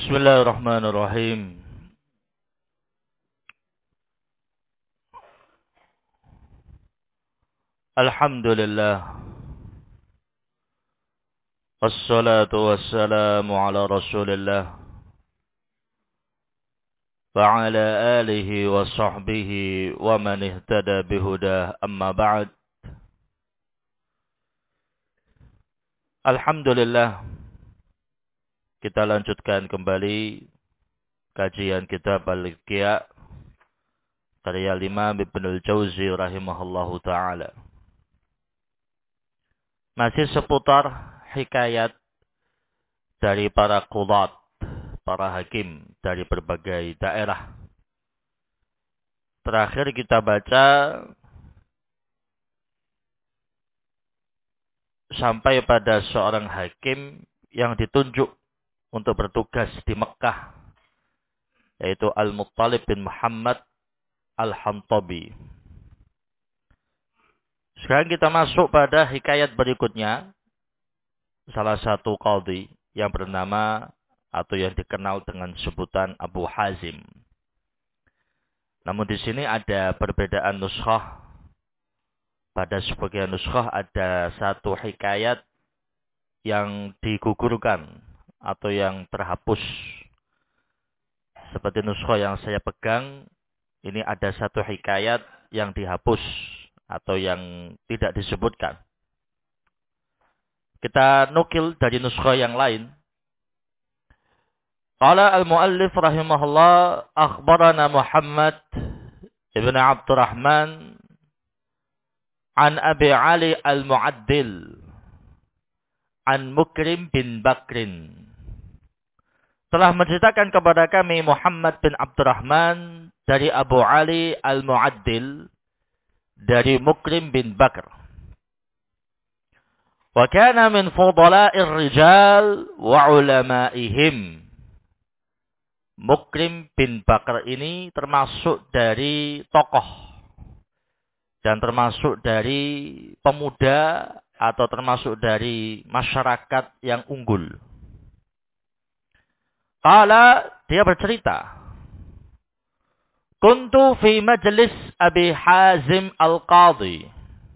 Bismillahirrahmanirrahim. Alhamdulillah. Wassalatu wassalamu ala Rasulillah wa ala alihi wa sahbihi wa man ihtada bihudah, amma ba'd. Alhamdulillah, kita lanjutkan kembali kajian kitab Al-Iqya' karya Imam Ibnul Jauzi rahimahullahu ta'ala. Masih seputar hikayat dari para qudat, para hakim dari berbagai daerah. Terakhir kita baca sampai pada seorang hakim yang ditunjuk untuk bertugas di Mekah, yaitu Al-Muttalib bin Muhammad Al-Hantabi. Sekarang kita masuk pada hikayat berikutnya. Salah satu qadhi yang bernama atau yang dikenal dengan sebutan Abu Hazim. Namun di sini ada perbedaan nuskhah. Pada sebagian nuskhah ada satu hikayat yang digugurkan atau yang terhapus. Seperti nuskhah yang saya pegang, ini ada satu hikayat yang dihapus atau yang tidak disebutkan. Kita nukil dari nuskhah yang lain. Qala al-muallif rahimahullah, akhbarana Muhammad ibn Abdurrahman an Abi Ali al-Mu'addil an Mukrim bin Bakrin. Telah menceritakan kepada kami Muhammad bin Abdurrahman dari Abu Ali al-Mu'addil dari Mukrim bin Bakr. Wa kana min fudala'ir rijal wa ulama'ihim. Mukrim bin Bakr ini termasuk dari tokoh dan termasuk dari pemuda atau termasuk dari masyarakat yang unggul. Qala, dia bercerita, kuntu fi majlis Abi Hazim al-Qadhi.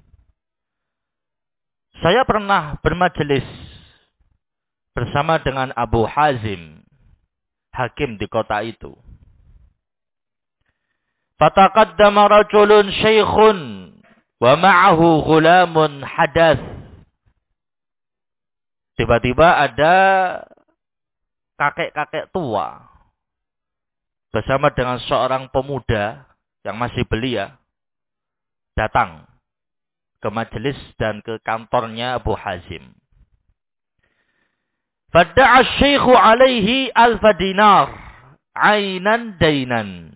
Saya pernah bermajelis bersama dengan Abu Hazim, hakim di kota itu. Fataqaddama rajulun syaikhun wa ma'ahu ghulamun hadath. Tiba-tiba ada kakek-kakek tua bersama dengan seorang pemuda yang masih belia datang ke majelis dan ke kantornya Abu Hazim. Fadda'a asy-syaikhu alaihi alfa dinar ainan dainan.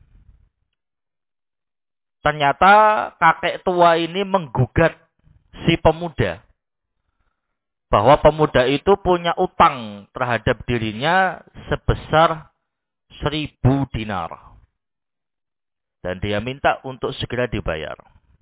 Ternyata kakek tua ini menggugat si pemuda bahwa pemuda itu punya utang terhadap dirinya sebesar 1.000 dinar. Dan dia minta untuk segera dibayar.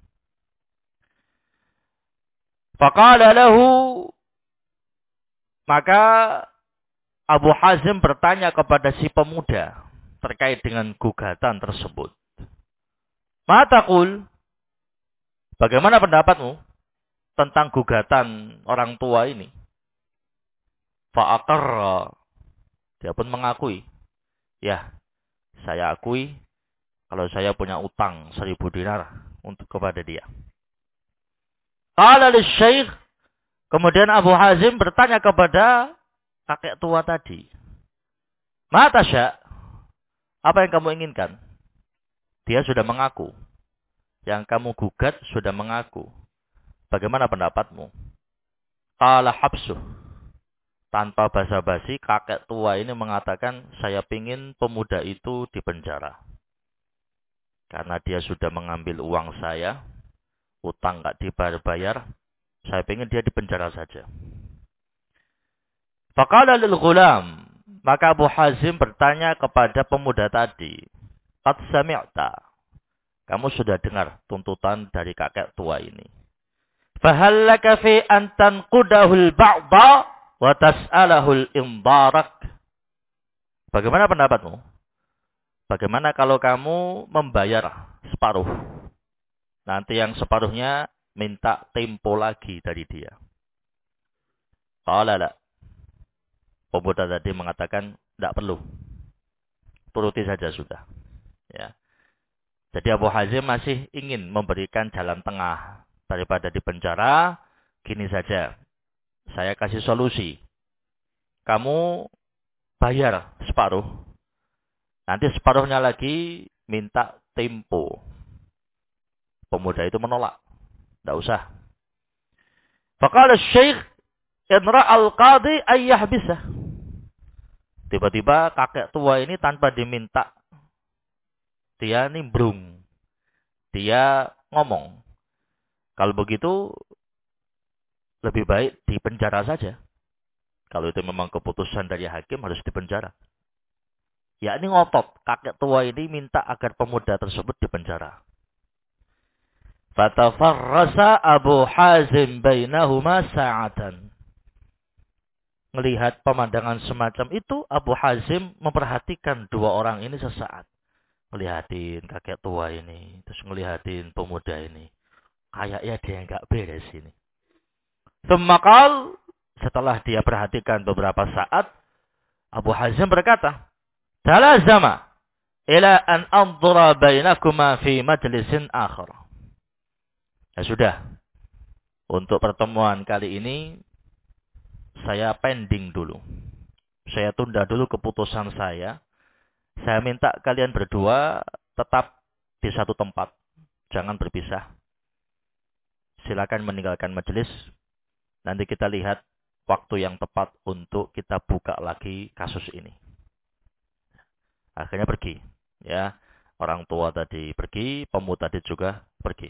Faqala lahu, maka Abu Hazim bertanya kepada si pemuda terkait dengan gugatan tersebut. Ma taqul? Bagaimana pendapatmu tentang gugatan orang tua ini? Fa'aqarra, dia pun mengakui. Ya, saya akui kalau saya punya utang 1.000 dinar untuk kepada dia. Qala lisyaikh, kemudian Abu Hazim bertanya kepada kakek tua tadi. Ma tasya? Apa yang kamu inginkan? Dia sudah mengaku. Yang kamu gugat sudah mengaku. Bagaimana pendapatmu? Qala habsuh. Tanpa basa-basi, kakek tua ini mengatakan, saya pingin pemuda itu dipenjara. Karena dia sudah mengambil uang saya, utang nggak dibayar, saya pingin dia dipenjara saja. Faqala lil ghulam, maka Abu Hazim bertanya kepada pemuda tadi, qad sami'ta, kamu sudah dengar tuntutan dari kakek tua ini. Fahal laka fi an tanqudahul ba'da wa tas'alahul imbarak. Bagaimana pendapatmu? Bagaimana kalau kamu membayar separuh? Nanti yang separuhnya minta tempo lagi dari dia. Qala la. Pemuda tadi mengatakan, tidak perlu. Turuti saja sudah. Ya. Jadi Abu Hazim masih ingin memberikan jalan tengah. Daripada di penjara, gini saja. Saya kasih solusi. Kamu bayar separuh. Nanti separuhnya lagi minta tempo. Pemuda itu menolak. Tidak usah. Faqala Syekh Inra al-Qadi ayyah bisa. Tiba-tiba kakek tua ini tanpa diminta. Dia nimbrung. Dia ngomong. Kalau begitu, lebih baik dipenjara saja. Kalau itu memang keputusan dari hakim harus dipenjara. Ya ini ngotot. Kakek tua ini minta agar pemuda tersebut dipenjara. Fatafarrasa Abu Hazim bainahuma sa'atan. Melihat pemandangan semacam itu, Abu Hazim memperhatikan dua orang ini sesaat. Ngelihatin kakek tua ini, terus ngelihatin pemuda ini. Kayaknya dia nggak beres ini. Semakal, setelah dia perhatikan beberapa saat, Abu Hazim berkata, "Talazama ila an anzura bainakuma fi majlisin akhar." Ya sudah, untuk pertemuan kali ini, saya pending dulu. Saya tunda dulu keputusan saya. Saya minta kalian berdua tetap di satu tempat. Jangan berpisah. Silakan meninggalkan majelis. Nanti kita lihat waktu yang tepat untuk kita buka lagi kasus ini. Akhirnya pergi. Ya, orang tua tadi pergi, pemuda tadi juga pergi.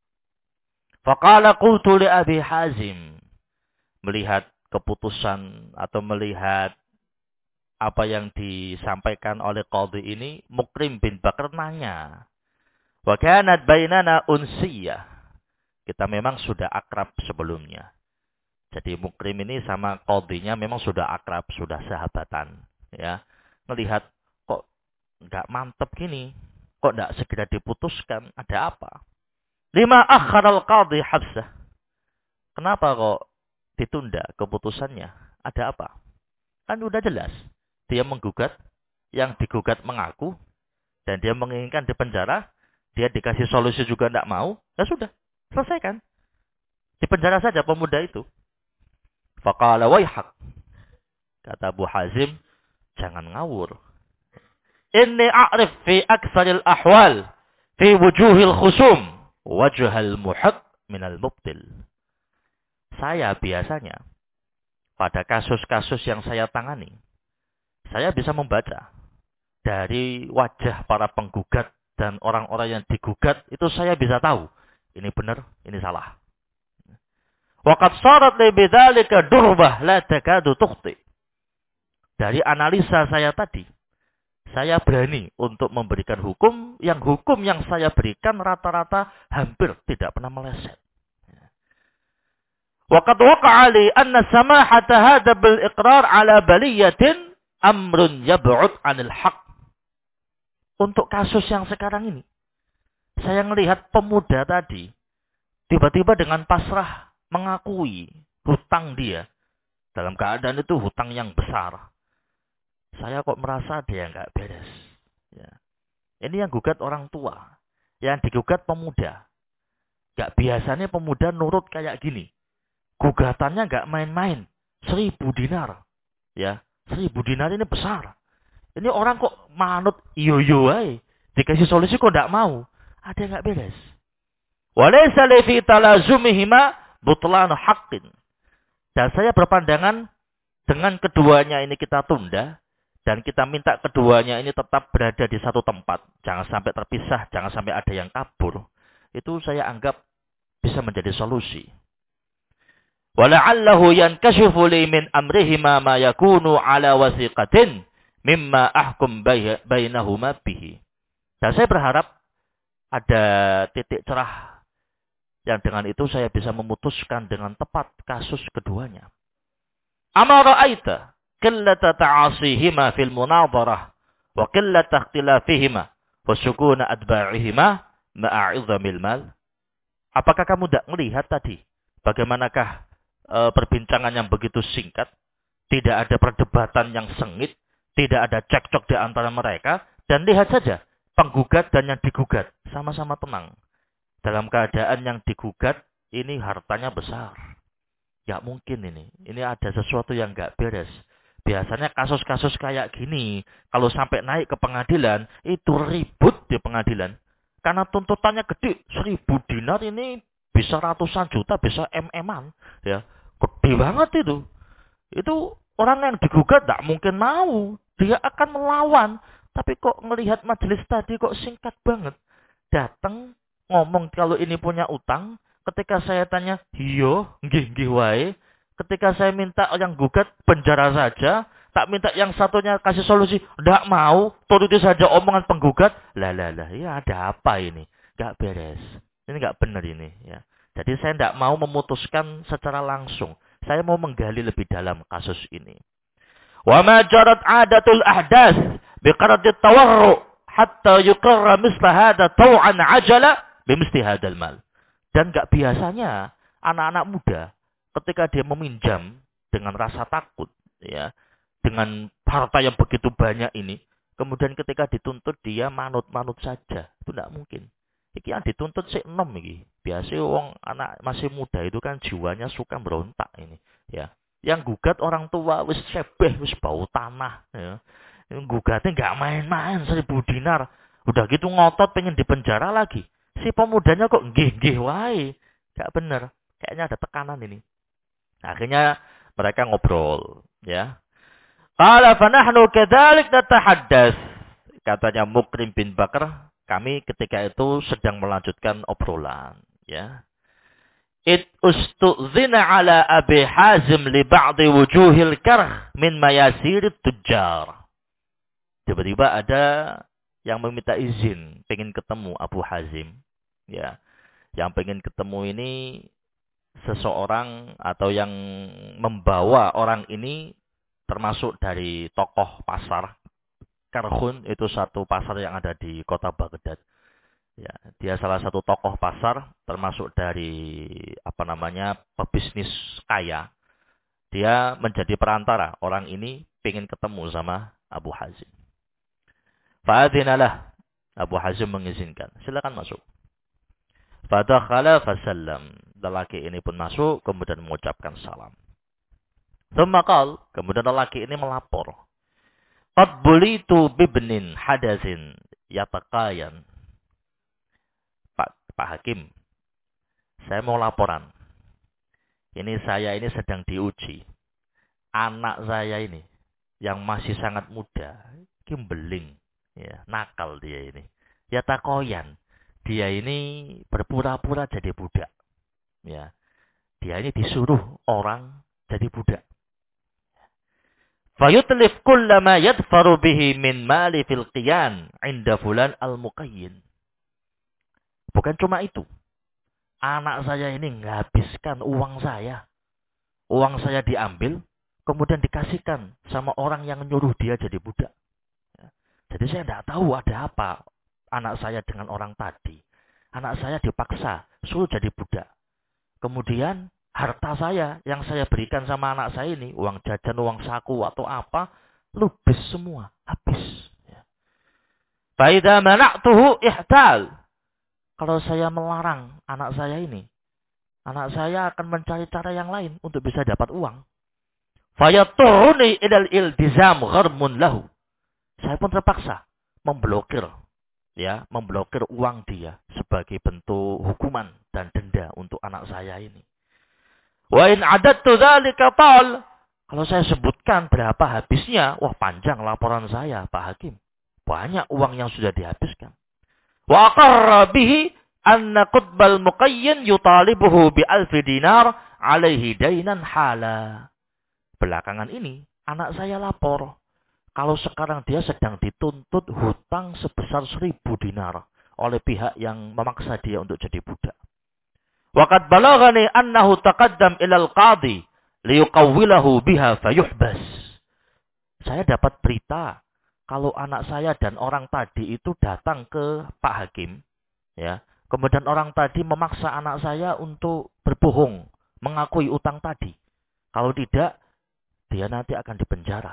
Faqala qultu li Abi Hazim. Melihat keputusan atau melihat apa yang disampaikan oleh qadhi ini, Mukrim bin Bakar nanya. Wa kanat bainana unsiyah. Kita memang sudah akrab sebelumnya. Jadi Mukrim ini sama qadhinya memang sudah akrab, sudah sahabatan. Ya, melihat kok nggak mantep gini, kok nggak segera diputuskan, ada apa? Lima akharal qadhi habsah. Kenapa kok ditunda keputusannya? Ada apa? Kan udah jelas. Dia menggugat, yang digugat mengaku, dan dia menginginkan dipenjara, dia dikasih solusi juga tidak mau, ya sudah, selesaikan. Dipenjara saja pemuda itu. Faqala wayhak. Kata Abu Hazim, jangan ngawur. Inni a'rif fi aktsaril ahwal, fi wujuhil khusum. Wajhal muhaq minal mubtil. Saya biasanya, pada kasus-kasus yang saya tangani, saya bisa membaca dari wajah para penggugat dan orang-orang yang digugat, itu saya bisa tahu. Ini benar, ini salah. Waqad sarat li bidzalika durbah la takadu tukhti. Dari analisa saya tadi, saya berani untuk memberikan hukum yang saya berikan rata-rata hampir tidak pernah meleset. Waqad waqa'a li anna samahata hadha bil iqrar ala baliyatin amrun yab'ud 'anil haqq. Untuk kasus yang sekarang ini, saya melihat pemuda tadi tiba-tiba dengan pasrah mengakui hutang dia. Dalam keadaan itu hutang yang besar. Saya kok merasa dia nggak beres. Ya. Ini yang gugat orang tua. Yang digugat pemuda. Nggak biasanya pemuda nurut kayak gini. Gugatannya nggak main-main. 1.000 dinar. Ya, 1.000 dinar ini besar. Ini orang kok manut iyo-iyo aja. Dikasih solusi kok nggak mau. Ada yang nggak beres. Walaysa li fi talazumihima butlanu haqqin. Dan saya berpandangan dengan keduanya ini kita tunda. Dan kita minta keduanya ini tetap berada di satu tempat. Jangan sampai terpisah. Jangan sampai ada yang kabur. Itu saya anggap bisa menjadi solusi. Wala'allahu yankashifu li min amrihima ma yakunu ala wasiqatin mimma ahkum bainahuma bihi. Dan saya berharap ada titik cerah. Yang dengan itu saya bisa memutuskan dengan tepat kasus keduanya. Ama ra'aita qillata ta'asihima fil munadharah wa qillata ikhtilafihima wa sukuna adba'ihima ma'a 'idhamil mal. Apakah kamu tidak melihat tadi bagaimanakah perbincangan yang begitu singkat, tidak ada perdebatan yang sengit, tidak ada cekcok di antara mereka, dan lihat saja penggugat dan yang digugat sama-sama tenang. Dalam keadaan yang digugat ini hartanya besar. Gak mungkin ini. Ini ada sesuatu yang gak beres. Biasanya kasus-kasus kayak gini, kalau sampai naik ke pengadilan, itu ribut di pengadilan. Karena tuntutannya gede, 1.000 dinar ini bisa ratusan juta, bisa MM-an. Ya, gede banget itu. Itu orang yang digugat gak mungkin mau. Dia akan melawan. Tapi kok melihat majelis tadi kok singkat banget. Datang, ngomong kalau ini punya utang. Ketika saya tanya, iya, nggih wae. Ketika saya minta yang gugat penjara saja, tak minta yang satunya kasih solusi, ndak mau, turuti saja omongan penggugat. Lah, ya ada apa ini? Gak beres. Ini gak benar ini. Ya. Jadi saya ndak mau memutuskan secara langsung. Saya mau menggali lebih dalam kasus ini. Wa ma jarat adatul ahdas biqardi tawarru hatta yuqarra misla hada taw'an ajala bimithli hadal mal. Dan gak biasanya anak-anak muda ketika dia meminjam dengan rasa takut, ya, dengan harta yang begitu banyak ini, kemudian ketika dituntut dia manut-manut saja, itu tidak mungkin. Iki yang dituntut sik enom iki. Biasa wong anak masih muda itu kan jiwanya suka berontak ini, ya. Yang gugat orang tua wis sebeh, wis bau tanah, ya. Yang gugatnya nggak main-main 1.000 dinar. Udah gitu ngotot pengen dipenjara lagi. Si pemudanya kok nggih wae. Gak bener. Kayaknya ada tekanan ini. Akhirnya mereka ngobrol, ya. Qala fa nahnu kadzalik natahaddas. Katanya Mukrim bin Bakar, kami ketika itu sedang melanjutkan obrolan, ya. It ustu'zina ala Abi Hazim li ba'di wujuhil karh min mayasirit tujjar. Tiba-tiba ada yang meminta izin pengen ketemu Abu Hazim, ya. Yang pengen ketemu ini seseorang atau yang membawa orang ini termasuk dari tokoh pasar Karhun, itu satu pasar yang ada di kota Baghdad. Ya, dia salah satu tokoh pasar termasuk dari pebisnis kaya. Dia menjadi perantara, orang ini pengen ketemu sama Abu Hazim. Fa'adhinalah, Abu Hazim mengizinkan. Silakan masuk. Fadakhala fasallam. Lelaki ini pun masuk, kemudian mengucapkan salam. Thumma qal, kemudian lelaki ini melapor. Qad bulitu bibnin hadasin yataqayan. Pak Hakim, saya mau laporan. Saya ini sedang diuji. Anak saya ini, yang masih sangat muda, kimbeling, ya, nakal dia ini. Yataqayan. Dia ini berpura-pura jadi budak. Ya. Dia ini disuruh orang jadi budak. Fayutlif kullama yadfaru bihi min mali fil qiyan inda fulan al-muqayyin. Bukan cuma itu. Anak saya ini menghabiskan uang saya. Uang saya diambil, kemudian dikasihkan sama orang yang nyuruh dia jadi budak. Ya. Jadi saya tidak tahu ada apa anak saya dengan orang tadi. Anak saya dipaksa, suruh jadi budak. Kemudian harta saya yang saya berikan sama anak saya ini, uang jajan, uang saku atau apa, lubis semua, habis. Faidha mana'tuhu ihtal. Kalau saya melarang anak saya ini, anak saya akan mencari cara yang lain untuk bisa dapat uang. Fayaturuni idal iltizam gharmun lahu. Saya pun terpaksa memblokir uang dia sebagai bentuk hukuman dan denda untuk anak saya ini. Wa in adattu dzalika tal. Kalau saya sebutkan berapa habisnya, wah panjang laporan saya, Pak Hakim. Banyak uang yang sudah dihabiskan. Wa aqarra bihi anna qutbal muqayyin yutalibuhu bi alfi dinar alaihi dainan hala. Belakangan ini anak saya lapor. Kalau sekarang dia sedang dituntut hutang sebesar 1.000 dinar oleh pihak yang memaksa dia untuk jadi budak. Waqad balaghani annahu taqaddam ilal qadhi liyuqawwilahu biha fayuhbas. saya dapat berita kalau anak saya dan orang tadi itu datang ke Pak Hakim, ya. Kemudian orang tadi memaksa anak saya untuk berbohong, mengakui utang tadi. Kalau tidak, dia nanti akan dipenjara.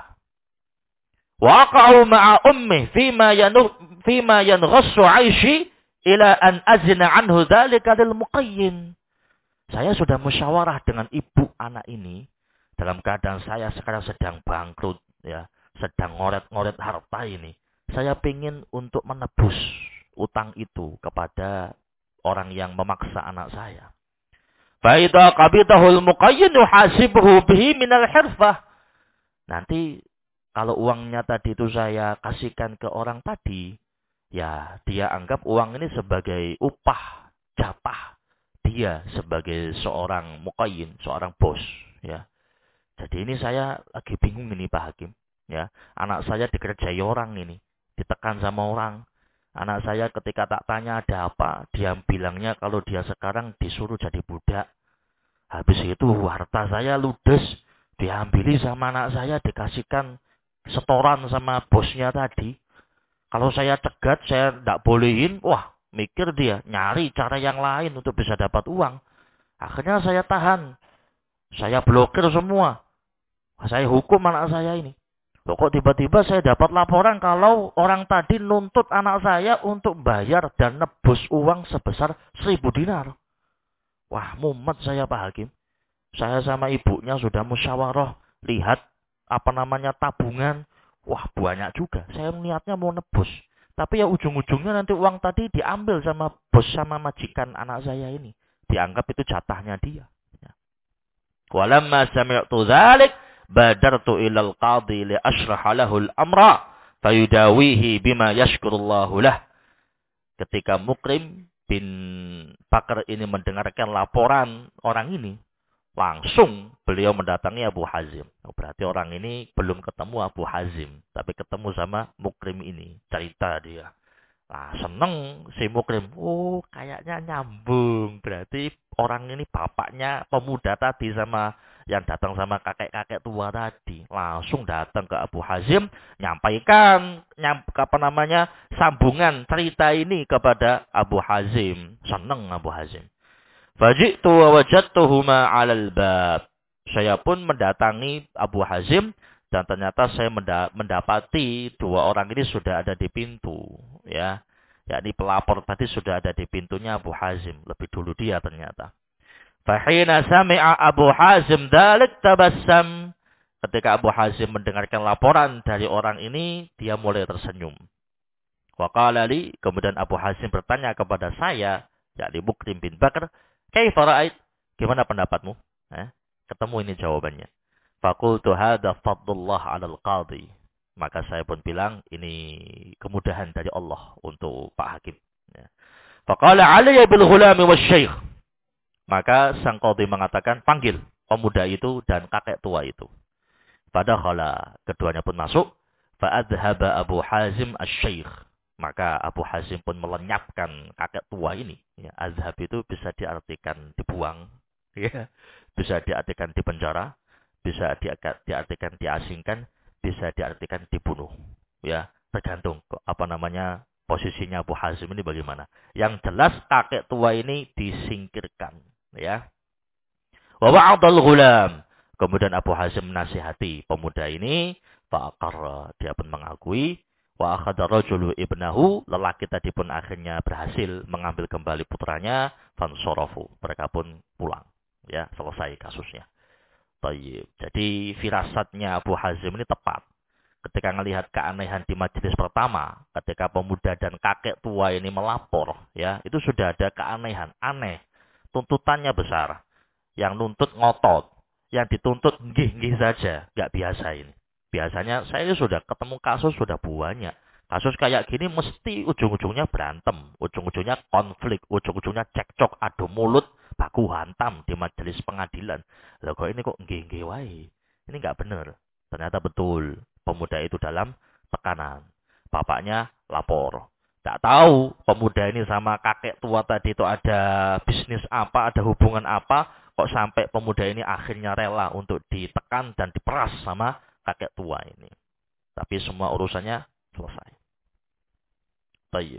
Waqa'u ma'a ummi fima yanghassu 'aishi ila an azna anhu dzalika lil muqayyin. Saya sudah musyawarah dengan ibu anak ini dalam keadaan saya sekarang sedang bangkrut, ya, sedang ngoret-ngoret harta ini. Saya ingin untuk menebus utang itu kepada orang yang memaksa anak saya. Fa idza qabidahul muqayyin yuhasibuhu bihi minal hirfah. Nanti kalau uangnya tadi itu saya kasihkan ke orang tadi, ya dia anggap uang ini sebagai upah, jatah dia sebagai seorang muqayyin, seorang bos, ya. Jadi ini saya lagi bingung ini Pak Hakim, ya. Anak saya dikerjai orang ini, ditekan sama orang. Anak saya ketika tak tanya ada apa, dia bilangnya kalau dia sekarang disuruh jadi budak. Habis itu harta saya ludes, diambili sama anak saya, dikasihkan setoran sama bosnya tadi. Kalau saya cegat, saya tidak bolehin, wah mikir dia, nyari cara yang lain untuk bisa dapat uang. Akhirnya saya tahan, saya blokir semua. Saya hukum anak saya ini. Loh kok tiba-tiba saya dapat laporan kalau orang tadi nuntut anak saya untuk bayar dan nebus uang sebesar 1.000 dinar. Wah, mumet saya Pak Hakim. Saya sama ibunya sudah musyawarah, lihat tabungan. Wah, banyak juga. Saya niatnya mau nebus. Tapi ya ujung-ujungnya nanti uang tadi diambil sama bos sama majikan anak saya ini. Dianggap itu jatahnya dia. Walamma sami'tu dzalik badartu ilal qadhi li ashraha lahul amra fayudawihi bima yashkurullahu lah. Ketika Mukrim bin Bakar ini mendengarkan laporan orang ini, langsung beliau mendatangi Abu Hazim. Berarti orang ini belum ketemu Abu Hazim, tapi ketemu sama Mukrim ini. Cerita dia. Nah, seneng si Mukrim. Oh, kayaknya nyambung. Berarti orang ini bapaknya pemuda tadi sama yang datang sama kakek-kakek tua tadi. Langsung datang ke Abu Hazim, nyampaikan sambungan cerita ini kepada Abu Hazim. Seneng Abu Hazim. Faji'tu wa wajadtuhuma 'alal bab. Saya pun mendatangi Abu Hazim dan ternyata saya mendapati dua orang ini sudah ada di pintu, ya. Yakni pelapor tadi sudah ada di pintunya Abu Hazim, lebih dulu dia ternyata. Fahina sami'a Abu Hazim dzalik tabassam. Ketika Abu Hazim mendengarkan laporan dari orang ini, dia mulai tersenyum. Wa qala li, kemudian Abu Hazim bertanya kepada saya, yakni Mukrim bin Bakar, "Kaifa ra'ait?" Gimana pendapatmu? Ketemu ini jawabannya. Faqultu hadza fadlullah 'alal qadhi. Maka saya pun bilang ini kemudahan dari Allah untuk Pak Hakim. Faqala 'alayya bil ghulami wasyaikh. Maka sang qadhi mengatakan, panggil pemuda itu dan kakek tua itu. Padahal keduanya pun masuk. Fa'adhaba Abu Hazim asy-syaikh. Maka Abu Hazim pun melenyapkan kakek tua ini. Ya, azhab itu bisa diartikan dibuang, ya, bisa diartikan dipenjara, bisa diartikan diasingkan, bisa diartikan dibunuh. Ya, tergantung posisinya Abu Hazim ini bagaimana. Yang jelas kakek tua ini disingkirkan. Ya. Wa wa'adul ghulam. Kemudian Abu Hazim menasihati pemuda ini. Fa'aqarra. Dia pun mengakui. Wa akhadha rajulu ibnahu. Lelaki tadi pun akhirnya berhasil mengambil kembali putranya. Fansorofu. Mereka pun pulang. Ya, selesai kasusnya. Tayyib. Jadi firasatnya Abu Hazim ini tepat. Ketika melihat keanehan di majelis pertama. Ketika pemuda dan kakek tua ini melapor. Ya, itu sudah ada keanehan. Aneh. Tuntutannya besar. Yang nuntut ngotot. Yang dituntut nggih-nggih saja. Nggak biasa ini. Biasanya saya sudah ketemu kasus sudah banyak. Kasus kayak gini mesti ujung-ujungnya berantem. Ujung-ujungnya konflik. Ujung-ujungnya cekcok, adu mulut, baku hantam di majelis pengadilan. Loh kok ini kok nggih-nggih wae. Ini nggak benar. Ternyata betul. Pemuda itu dalam tekanan. Bapaknya lapor. Tak tahu pemuda ini sama kakek tua tadi itu ada bisnis apa, ada hubungan apa. Kok sampai pemuda ini akhirnya rela untuk ditekan dan diperas sama kakek tua ini. Tapi semua urusannya selesai. Baik.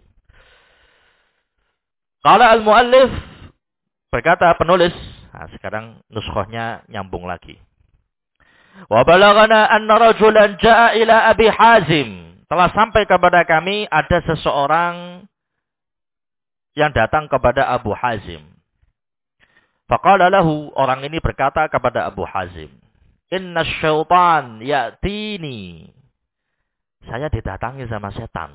Qala al-muallif, berkata penulis. Nah, sekarang nuskhahnya nyambung lagi. Wa balagana anna rajulan jaa ila Abi Hazim. Telah sampai kepada kami ada seseorang yang datang kepada Abu Hazim. Faqala lahu, orang ini berkata kepada Abu Hazim, "Inna syaitan ya'tini." Saya didatangi sama setan.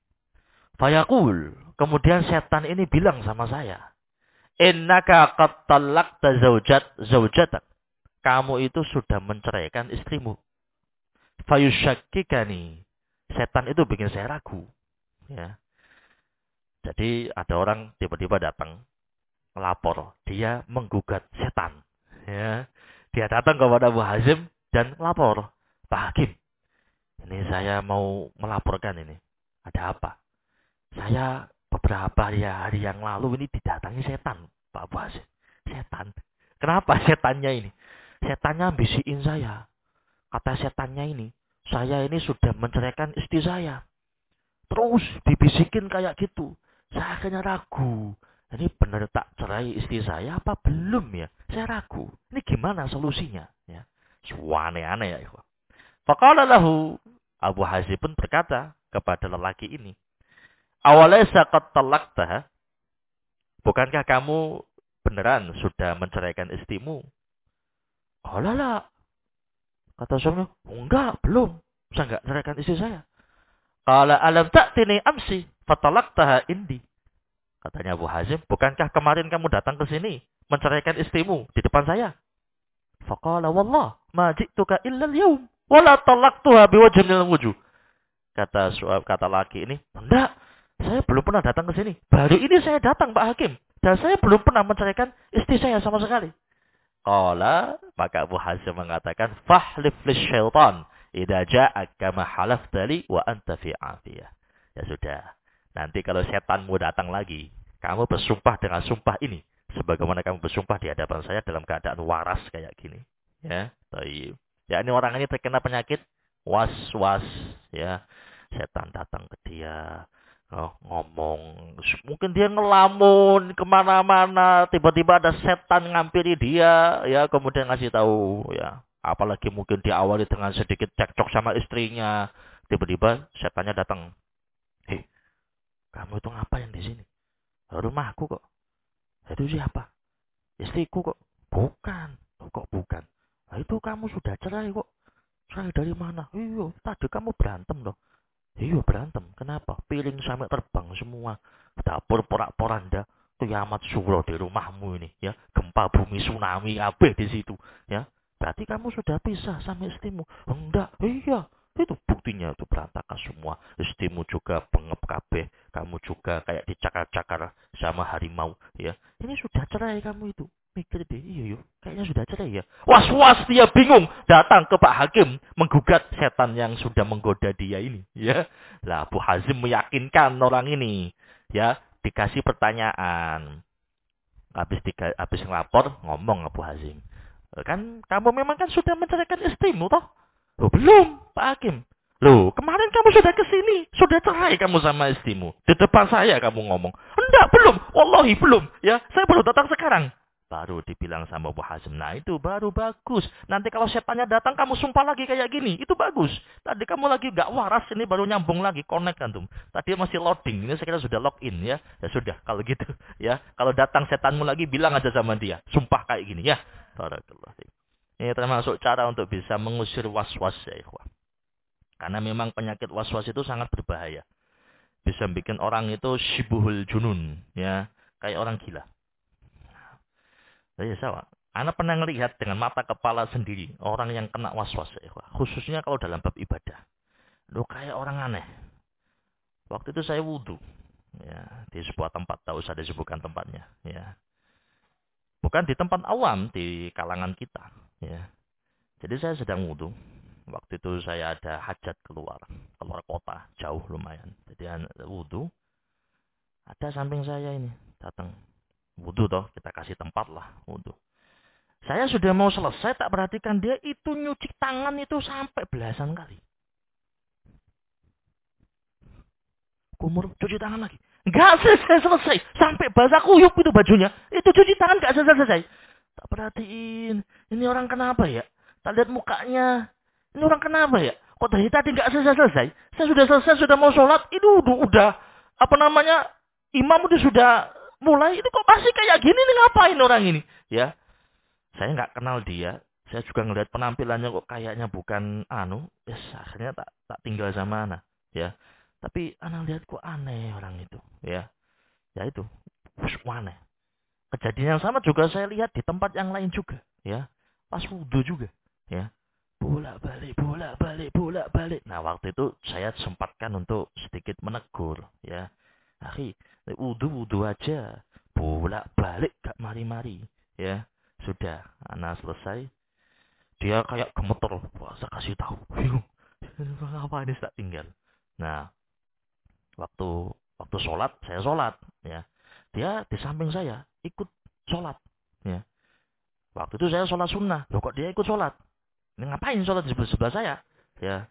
Fayaqul, kemudian setan ini bilang sama saya, "Innaka qad talaqta zawjatak." Kamu itu sudah menceraikan istrimu. Fayushakkikani. Setan itu bikin saya ragu. Ya. Jadi ada orang tiba-tiba datang lapor, dia menggugat setan. Ya. Dia datang kepada Abu Hazim dan lapor, "Pak Hakim, ini saya mau melaporkan ini. Ada apa? Saya beberapa hari yang lalu ini didatangi setan, Pak Abu Hazim. Setan. Kenapa setannya ini? Setannya bisikin saya. Kata setannya ini, saya ini sudah menceraikan istri saya. Terus dibisikin kayak gitu. Saya akhirnya ragu. Ini benar tak cerai istri saya apa belum ya? Saya ragu. Ini gimana solusinya? Ya. Aneh-aneh ya. Faqala lahu, Abu Hazim pun berkata kepada lelaki ini, "Awalaysa qad talaqtaha?" Bukankah kamu beneran sudah menceraikan istrimu? Qala la. Kata suaminya, "Enggak, belum. Saya enggak ceraikan istri saya." Qala alam ta'tini amsi fatalaqtaha indi. Katanya Abu Hazim, "Bukankah kemarin kamu datang ke sini menceraikan istrimu di depan saya?" Faqala wallah ma ji'tuka illa al-yawm wala talaqtuha biwajhin minal wujuh. Kata laki ini, "Enggak, saya belum pernah datang ke sini. Baru ini saya datang, Pak Hakim, dan saya belum pernah menceraikan istri saya sama sekali." Qala, maka Abu Hazim mengatakan, "Fahlif lisyaitan idza ja'aka kama halafta li wa anta fi afiyah." Ya sudah. Nanti kalau setanmu datang lagi, kamu bersumpah dengan sumpah ini sebagaimana kamu bersumpah di hadapan saya dalam keadaan waras kayak gini. Ya, baik. Ya, ini orang ini terkena penyakit was-was, ya. Setan datang ke dia, ngomong, mungkin dia ngelamun kemana-mana, tiba-tiba ada setan ngampiri dia, ya, kemudian ngasih tahu, ya, apalagi mungkin diawali dengan sedikit cekcok sama istrinya, tiba-tiba setannya datang, "Hei, kamu itu ngapain di sini? Rumahku kok." "Itu siapa?" "Istriku kok." "Bukan." "Oh, kok bukan?" "Nah, itu kamu sudah cerai kok." "Cerai dari mana?" "Iya, tadi kamu berantem loh." "Iya berantem. Kenapa? Piring sampai terbang semua. Dapur porak-poranda. Kiamat suro di rumahmu ini. Ya, gempa bumi tsunami apa di situ. Ya, berarti kamu sudah pisah sama istrimu." "Enggak." "Iya. Itu buktinya itu berantakan semua. Istrimu juga pengep kabeh. Kamu juga kayak dicakar-cakar sama harimau. Ya, ini sudah cerai kamu itu." Mikir deh, iya yuk, kayaknya sudah cerai ya. Was-was dia bingung, datang ke Pak Hakim menggugat setan yang sudah menggoda dia ini, ya. Lah Abu Hazim meyakinkan orang ini, ya, dikasih pertanyaan. Habis ngelapor, ngomong Abu Hazim, "Kan kamu memang kan sudah menceraikan istrimu toh?" "Oh, belum, Pak Hakim." "Loh, kemarin kamu sudah ke sini, sudah cerai kamu sama istrimu. Di depan saya kamu ngomong." "Enggak, belum. Wallahi belum. Ya, saya baru datang sekarang." Baru dibilang sama Abu Hazim, "Nah itu baru bagus. Nanti kalau setannya datang, kamu sumpah lagi kayak gini. Itu bagus. Tadi kamu lagi gak waras, ini baru nyambung lagi, connect kan tuh. Tadi masih loading, ini sekarang sudah login ya. Ya sudah, kalau gitu ya. Kalau datang setanmu lagi, bilang aja sama dia. Sumpah kayak gini ya." Barakallah. Ini termasuk cara untuk bisa mengusir was-was ya ikhwah. Karena memang penyakit was-was itu sangat berbahaya. Bisa bikin orang itu syibuhul junun. Ya, kayak orang gila. Saya sama. Anak pernah melihat dengan mata kepala sendiri orang yang kena was-was, khususnya kalau dalam bab ibadah. Loh, kayak orang aneh. Waktu itu saya wudhu, ya, di sebuah tempat, tahu saya disebutkan tempatnya, ya. Bukan di tempat awam, di kalangan kita, ya. Jadi saya sedang wudhu. Waktu itu saya ada hajat keluar kota, jauh lumayan. Jadi wudhu, ada samping saya ini datang. Wudhu toh, kita kasih tempat lah wudhu. Saya sudah mau selesai, tak perhatikan dia itu nyuci tangan itu sampai belasan kali. kumur, cuci tangan lagi. Nggak selesai. Sampai basah kuyup itu bajunya. Itu cuci tangan nggak selesai. Tak perhatiin. Ini orang kenapa ya? Tak lihat mukanya. Ini orang kenapa ya? Kok dari tadi nggak selesai? Saya sudah selesai, sudah mau sholat. Itu udah apa namanya? Imam udah sudah mulai. Ini kok masih kayak gini nih, ngapain orang ini? Ya, saya nggak kenal dia. Saya juga ngelihat penampilannya kok kayaknya bukan yes, akhirnya tak tinggal sama Ana, ya. Tapi Ana lihat kok aneh orang itu, ya. Ya itu, aneh. Kejadian yang sama juga saya lihat di tempat yang lain juga, ya. Pas wudhu juga, ya. Bolak-balik, bolak-balik, bolak-balik. Nah, waktu itu saya sempatkan untuk sedikit menegur, ya. Akhi, wudhu aja. Bolak-balik gak mari-mari, ya. Sudah, Ana selesai. Dia kayak gemeter. Wah, saya kasih tahu. Bingung. Apa ini tak tinggal. Nah, waktu sholat, saya sholat. Ya. Dia di samping saya, ikut sholat. Ya. Waktu itu saya sholat sunnah. Loh, kok dia ikut sholat? Ini ngapain sholat di sebelah saya? Ya.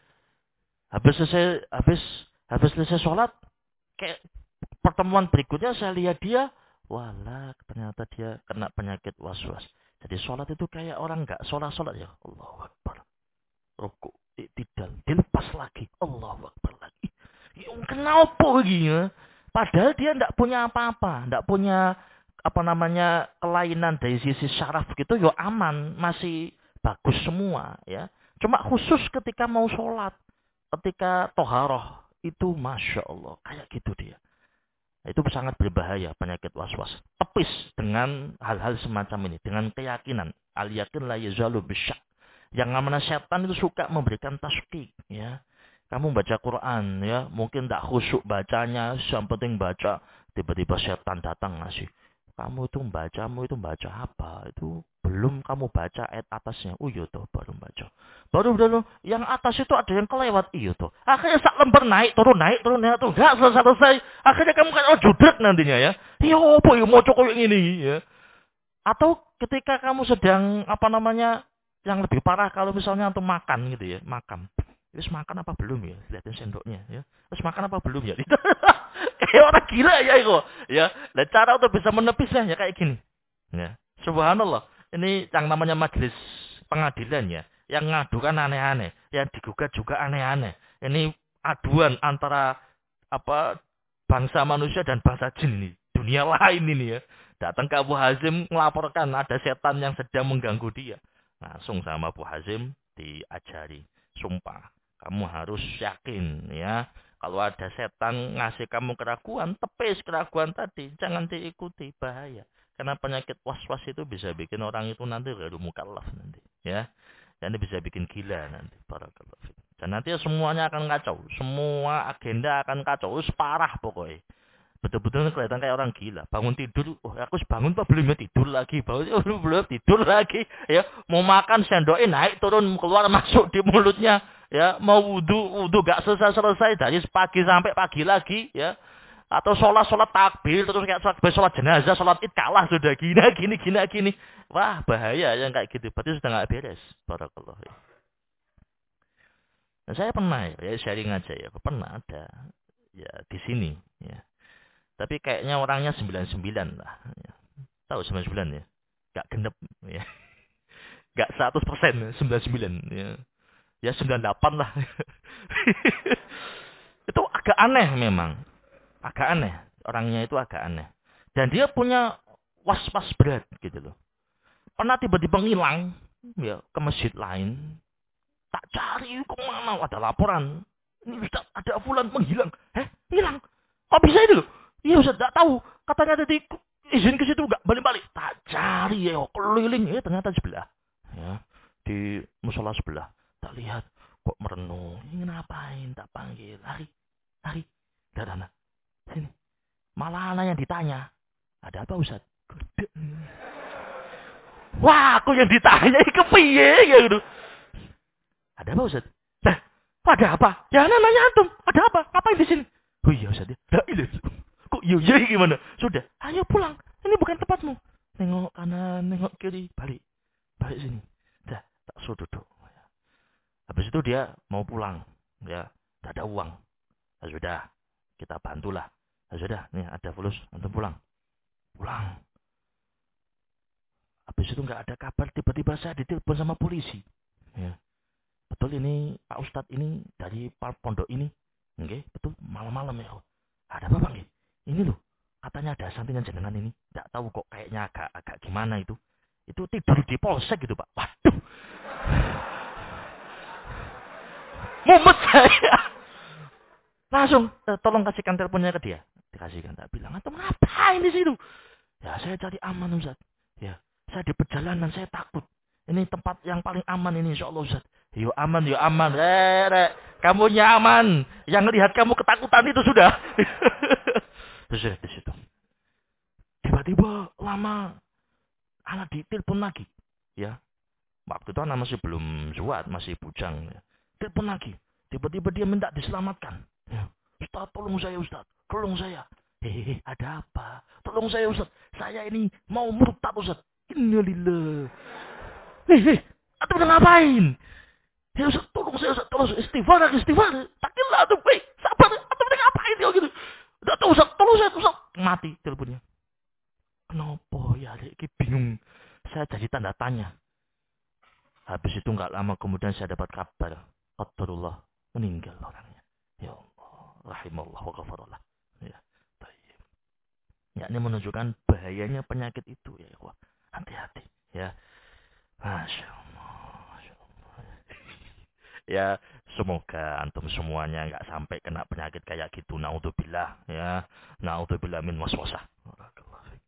Habis selesai sholat, kayak pertemuan berikutnya saya lihat dia, walah, ternyata dia kena penyakit was-was. Jadi sholat itu kayak orang nggak sholat ya. Allahu Akbar. Rukuk, iktidal, dilepas lagi. Allahu Akbar lagi. Kenapa begini? Padahal dia nggak punya apa-apa, nggak punya apa namanya kelainan dari sisi syaraf gitu, yo aman, masih bagus semua, ya. Cuma khusus ketika mau sholat, ketika toharoh itu masya Allah kayak gitu dia. Itu sangat berbahaya penyakit was-was. Tepis dengan hal-hal semacam ini. Dengan keyakinan. Al-yakin la yazalu bisyak. Yang namanya setan itu suka memberikan taskik. Ya. Kamu baca Quran. Ya, mungkin tak khusyuk bacanya. Yang penting baca. Tiba-tiba setan datang ngasih. Kamu itu baca apa? Itu belum kamu baca ayat atasnya. Oh iya toh, baru baca. Baru yang atas itu ada yang kelewat. Iya toh. Akhirnya sak lembar naik turun. Enggak selesai. Akhirnya kamu kan judrek nantinya ya. Iya apa ya mau cokok yang ini ya. Atau ketika kamu sedang apa namanya yang lebih parah kalau misalnya untuk makan gitu ya, makan. Terus makan apa belum ya? Lihatin sendoknya ya. Terus makan apa belum ya? Kayak orang gila ya itu. Ya. Dan cara untuk bisa menepisnya ya kayak gini. Ya. Subhanallah. Ini yang namanya majelis pengadilan ya. Yang ngadukan aneh-aneh. Yang digugat juga aneh-aneh. Ini aduan antara apa bangsa manusia dan bangsa jin ini. Dunia lain ini ya. Datang ke Abu Hazim melaporkan ada setan yang sedang mengganggu dia. Langsung sama Abu Hazim diajari. Sumpah. Kamu harus yakin ya. Kalau ada setan ngasih kamu keraguan, tepis keraguan tadi. Jangan diikuti, bahaya. Karena penyakit was-was itu bisa bikin orang itu nanti baru mukallaf nanti. Ya. Dan bisa bikin gila nanti. Barakallahu fiik. Dan nanti semuanya akan kacau. Semua agenda akan kacau. Parah pokoknya. Betul-betul kelihatan kayak orang gila. Bangun tidur, aku bangun pak belum ya tidur lagi. Bangun, belum tidur lagi. Ya, mau makan sendoknya naik turun keluar masuk di mulutnya. Ya, mau wudhu gak selesai dari pagi sampai pagi lagi. Ya, atau sholat takbir terus kayak sholat jenazah, sholat id kalah sudah gini. Wah bahaya yang kayak gitu. Berarti sudah nggak beres. Barakallah. Nah, saya pernah ya sharing aja ya. Pernah ada ya di sini. Ya. Tapi kayaknya orangnya 99 lah. Tahu 99 ya? Gak genep ya. Gak 100% 99 ya. Ya 98 lah. Itu agak aneh memang. Agak aneh. Orangnya itu agak aneh. Dan dia punya was-was berat gitu loh. Pernah tiba-tiba ngilang ya ke masjid lain. Tak cari kemana. Ada laporan. Ini Ustaz, ada fulan menghilang. Hilang. Kok bisa itu? Iya Ustaz, tak tahu. Katanya tadi izin ke situ enggak balik-balik. Tak cari ya, keliling ya ternyata sebelah. Ya, di musola sebelah. Tak lihat kok merenung. Ini ngapain? Tak panggil. Lari. Darana. Sini. Malah anak yang ditanya. Ada apa Ustaz? Gede. Wah, aku yang ditanya kepiye ya gitu. Ada apa Ustaz? Nah, ada apa? Ya anak nanya antum. Ada apa? Ngapain di sini? Oh iya Ustaz. Lah iya. Kok iya gimana? Sudah, ayo pulang. Ini bukan tempatmu. Nengok kanan, nengok kiri, balik sini. Dah, tak suruh duduk. Habis itu dia mau pulang, ya, tak ada uang. Nah, sudah, Kita bantulah. Ya sudah, nih ada fulus, antum pulang. Pulang. Habis itu nggak ada kabar, tiba-tiba saya ditelepon sama polisi. Ya. Betul ini Pak Ustadz ini dari pondok ini. Oke, betul malam-malam ya. Ada apa Bang? Ini loh, katanya ada sampingan jenengan ini. Nggak tahu kok kayaknya agak gimana itu. Itu tidur di polsek gitu Pak. Waduh. Mumet saya. Langsung, tolong kasihkan teleponnya ke dia. Dikasihkan, tak bilang, antum ngapain di situ? Ya, saya cari aman Ustaz. Ya, saya di perjalanan, saya takut. Ini tempat yang paling aman ini insya Allah Ustaz. Yo aman, yo aman. Kamunya aman. Yang lihat kamu ketakutan itu sudah. Terus di situ. Tiba-tiba lama anak ditelepon lagi. Ya, waktu itu anak masih belum zuat, masih bujang. Ya. Telepon lagi. Tiba-tiba dia minta diselamatkan. Ya. Ustaz, tolong saya Ustaz. Tolong saya. Hehehe, ada apa? Tolong saya Ustaz. Saya ini mau murtad Ustaz. Innalillah. Hehehe, atau udah ngapain? Ya Ustaz, tolong saya Ustaz. Tolong istighfar, istighfar. Takillah tuh. Sabar. Atau udah ngapain dia gitu. Udah tuh Ustaz, tolong saya Ustaz. Mati teleponnya. Kenapa ya? Ini bingung. Saya jadi tanda tanya. Habis itu nggak lama kemudian saya dapat kabar. Qadarullah meninggal orangnya. Ya Allah. Rahimahullah wa ghafarallah. Ya. Baik. Ya, ini menunjukkan bahayanya penyakit itu ya. Wah, hati-hati. Ya. Masya Allah. Masya Allah. Ya, semoga antum semuanya nggak sampai kena penyakit kayak gitu. Naudzubillah. Ya. Naudzubillah min waswasah. Barakallahu fiik.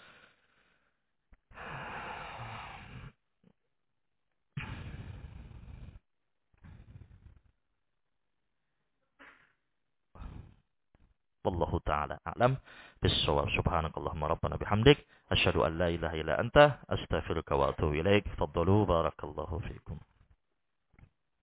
والله تعالى أعلم بالصواب سبحانك اللهم ربنا بحمدك أشهد أن لا إله إلا أنت أستغفرك وأتوب إليك فضلوا بارك الله فيكم